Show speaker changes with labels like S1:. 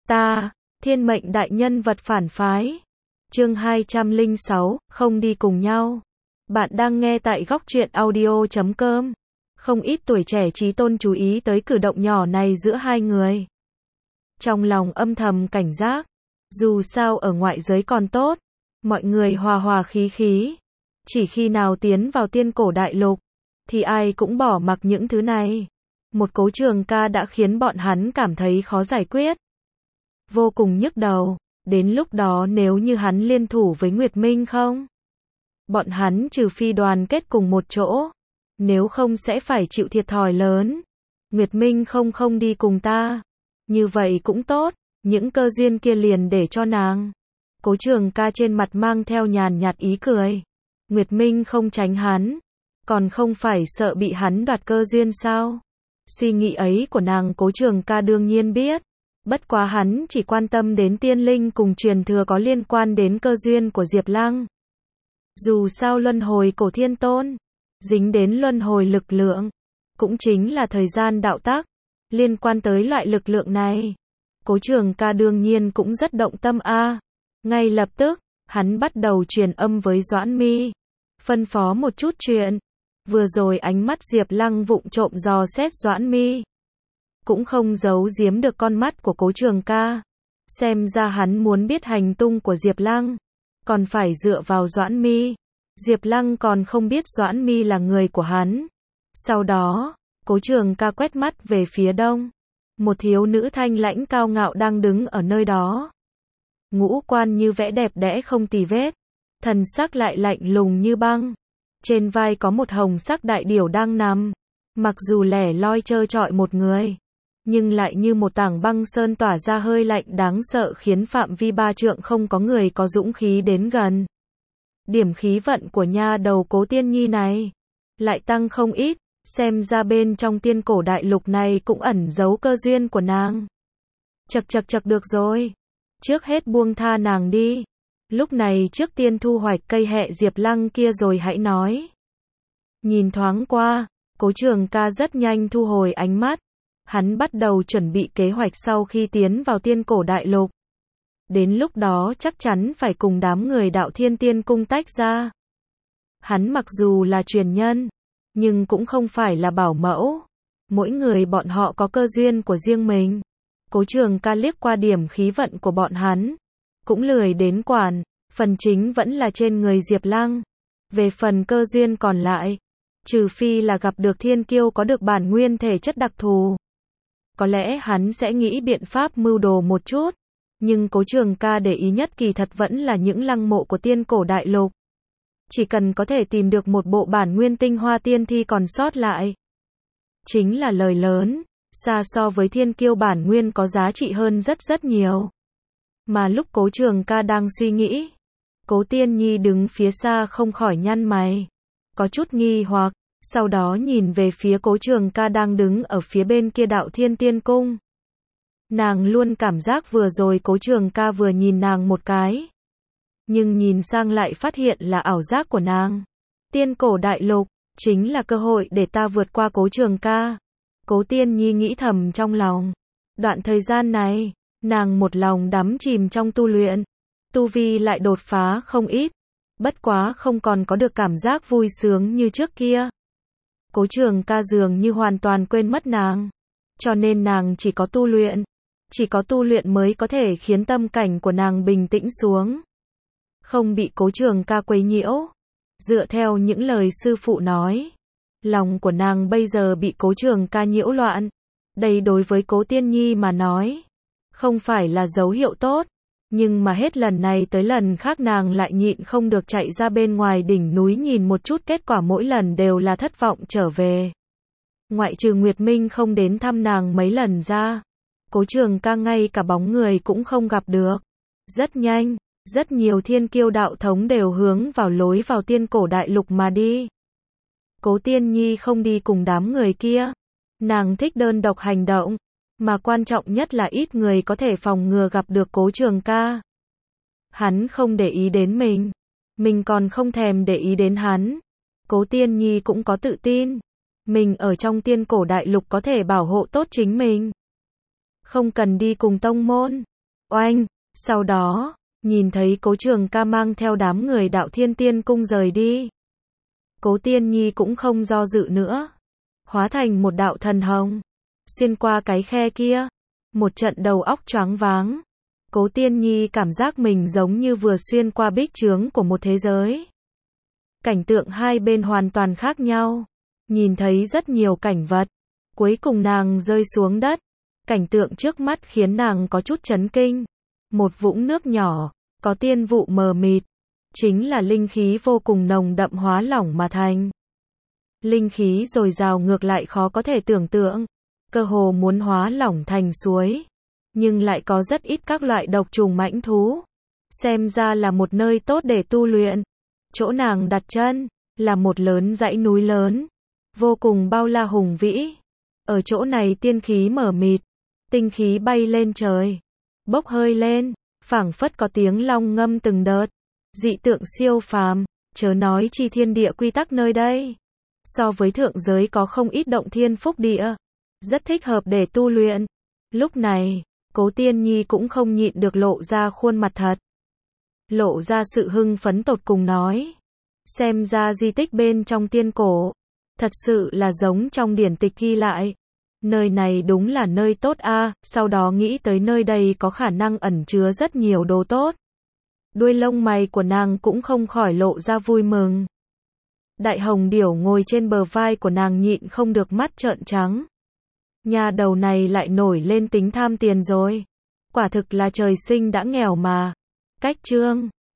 S1: Ta, thiên mệnh đại nhân vật phản phái. Chương 206, không đi cùng nhau. Bạn đang nghe tại góc truyện audio.com. Không ít tuổi trẻ trí tôn chú ý tới cử động nhỏ này giữa hai người. Trong lòng âm thầm cảnh giác. Dù sao ở ngoại giới còn tốt. Mọi người hòa hòa khí khí. Chỉ khi nào tiến vào tiên cổ đại lục, thì ai cũng bỏ mặc những thứ này. Một Cố Trường Ca đã khiến bọn hắn cảm thấy khó giải quyết. Vô cùng nhức đầu. Đến lúc đó nếu như hắn liên thủ với Nguyệt Minh không? Bọn hắn trừ phi đoàn kết cùng một chỗ. Nếu không sẽ phải chịu thiệt thòi lớn. Nguyệt Minh không đi cùng ta. Như vậy cũng tốt. Những cơ duyên kia liền để cho nàng. Cố Trường Ca trên mặt mang theo nhàn nhạt ý cười. Nguyệt Minh không tránh hắn. Còn không phải sợ bị hắn đoạt cơ duyên sao? Suy nghĩ ấy của nàng Cố Trường Ca đương nhiên biết. Bất quá hắn chỉ quan tâm đến tiên linh cùng truyền thừa có liên quan đến cơ duyên của Diệp Lăng. Dù sao luân hồi cổ thiên tôn, dính đến luân hồi lực lượng, cũng chính là thời gian đạo tắc, liên quan tới loại lực lượng này. Cố Trường Ca đương nhiên cũng rất động tâm Ngay lập tức, hắn bắt đầu truyền âm với Doãn Mi, phân phó một chút chuyện. Vừa rồi ánh mắt Diệp Lăng vụng trộm dò xét Doãn Mi, cũng không giấu giếm được con mắt của Cố Trường Ca. Xem ra hắn muốn biết hành tung của Diệp Lăng, còn phải dựa vào Doãn Mi. Diệp Lăng còn không biết Doãn Mi là người của hắn. Sau đó, Cố Trường Ca quét mắt về phía đông. Một thiếu nữ thanh lãnh cao ngạo đang đứng ở nơi đó. Ngũ quan như vẽ đẹp đẽ không tì vết, thần sắc lại lạnh lùng như băng. Trên vai có một hồng sắc đại điểu đang nằm. Mặc dù lẻ loi trơ trọi một người, nhưng lại như một tảng băng sơn tỏa ra hơi lạnh đáng sợ khiến phạm vi 3 trượng không có người có dũng khí đến gần. Điểm khí vận của nha đầu Cố Tiên Nhi này lại tăng không ít, xem ra bên trong tiên cổ đại lục này cũng ẩn giấu cơ duyên của nàng. Chậc được rồi, trước hết buông tha nàng đi. Lúc này trước tiên thu hoạch cây hẹ Diệp Lăng kia rồi hãy nói. Nhìn thoáng qua, Cố Trường Ca rất nhanh thu hồi ánh mắt. Hắn bắt đầu chuẩn bị kế hoạch sau khi tiến vào tiên cổ đại lục. Đến lúc đó chắc chắn phải cùng đám người Đạo Thiên Tiên Cung tách ra. Hắn mặc dù là truyền nhân, nhưng cũng không phải là bảo mẫu. Mỗi người bọn họ có cơ duyên của riêng mình. Cố Trường Ca liếc qua điểm khí vận của bọn hắn, cũng lười đến quản, phần chính vẫn là trên người Diệp Lăng. Về phần cơ duyên còn lại, trừ phi là gặp được thiên kiêu có được bản nguyên thể chất đặc thù, có lẽ hắn sẽ nghĩ biện pháp mưu đồ một chút. Nhưng Cố Trường Ca để ý nhất kỳ thật vẫn là những lăng mộ của tiên cổ đại lục. Chỉ cần có thể tìm được một bộ bản nguyên tinh hoa tiên thi còn sót lại, chính là lời lớn, xa so với thiên kiêu bản nguyên có giá trị hơn rất nhiều. Mà lúc Cố Trường Ca đang suy nghĩ, Cố Tiên Nhi đứng phía xa không khỏi nhăn mày, có chút nghi hoặc, sau đó nhìn về phía Cố Trường Ca đang đứng ở phía bên kia Đạo Thiên Tiên Cung. Nàng luôn cảm giác vừa rồi Cố Trường Ca vừa nhìn nàng một cái, nhưng nhìn sang lại phát hiện là ảo giác của nàng. Tiên cổ đại lục, chính là cơ hội để ta vượt qua Cố Trường Ca. Cố Tiên Nhi nghĩ thầm trong lòng. Đoạn thời gian này, nàng một lòng đắm chìm trong tu luyện, tu vi lại đột phá không ít, bất quá không còn có được cảm giác vui sướng như trước kia. Cố Trường Ca dường như hoàn toàn quên mất nàng, cho nên nàng chỉ có tu luyện mới có thể khiến tâm cảnh của nàng bình tĩnh xuống, không bị Cố Trường Ca quấy nhiễu. Dựa theo những lời sư phụ nói, lòng của nàng bây giờ bị Cố Trường Ca nhiễu loạn. Đây đối với Cố Tiên Nhi mà nói, không phải là dấu hiệu tốt, nhưng mà hết lần này tới lần khác nàng lại nhịn không được chạy ra bên ngoài đỉnh núi nhìn một chút, kết quả mỗi lần đều là thất vọng trở về. Ngoại trừ Nguyệt Minh không đến thăm nàng mấy lần ra, Cố Trường Ca ngay cả bóng người cũng không gặp được. Rất nhanh, rất nhiều thiên kiêu đạo thống đều hướng vào lối vào tiên cổ đại lục mà đi. Cố Tiên Nhi không đi cùng đám người kia. Nàng thích đơn độc hành động, mà quan trọng nhất là ít người có thể phòng ngừa gặp được Cố Trường Ca. Hắn không để ý đến mình còn không thèm để ý đến hắn. Cố Tiên Nhi cũng có tự tin, mình ở trong tiên cổ đại lục có thể bảo hộ tốt chính mình. Không cần đi cùng tông môn, Oanh, sau đó, nhìn thấy Cố Trường Ca mang theo đám người Đạo Thiên Tiên Cung rời đi. Cố Tiên Nhi cũng không do dự nữa, hóa thành một đạo thần hồng, xuyên qua cái khe kia, một trận đầu óc choáng váng. Cố Tiên Nhi cảm giác mình giống như vừa xuyên qua bích chướng của một thế giới. Cảnh tượng hai bên hoàn toàn khác nhau, nhìn thấy rất nhiều cảnh vật, cuối cùng nàng rơi xuống đất. Cảnh tượng trước mắt khiến nàng có chút chấn kinh. Một vũng nước nhỏ, có tiên vụ mờ mịt, chính là linh khí vô cùng nồng đậm hóa lỏng mà thành. Linh khí dồi dào ngược lại khó có thể tưởng tượng, cơ hồ muốn hóa lỏng thành suối, nhưng lại có rất ít các loại độc trùng mãnh thú. Xem ra là một nơi tốt để tu luyện. Chỗ nàng đặt chân là một lớn dãy núi lớn, vô cùng bao la hùng vĩ. Ở chỗ này tiên khí mờ mịt, tinh khí bay lên trời, bốc hơi lên, phảng phất có tiếng long ngâm từng đợt, dị tượng siêu phàm, chớ nói chi thiên địa quy tắc nơi đây. So với thượng giới có không ít động thiên phúc địa, rất thích hợp để tu luyện. Lúc này, Cố Tiên Nhi cũng không nhịn được lộ ra khuôn mặt thật. Lộ ra sự hưng phấn tột cùng nói. Xem ra di tích bên trong tiên cổ, thật sự là giống trong điển tịch ghi lại. Nơi này đúng là nơi tốt a, sau đó nghĩ tới nơi đây có khả năng ẩn chứa rất nhiều đồ tốt. Đuôi lông mày của nàng cũng không khỏi lộ ra vui mừng. Đại hồng điểu ngồi trên bờ vai của nàng nhịn không được mắt trợn trắng. Nhà đầu này lại nổi lên tính tham tiền rồi. Quả thực là trời sinh đã nghèo mà. Cách chương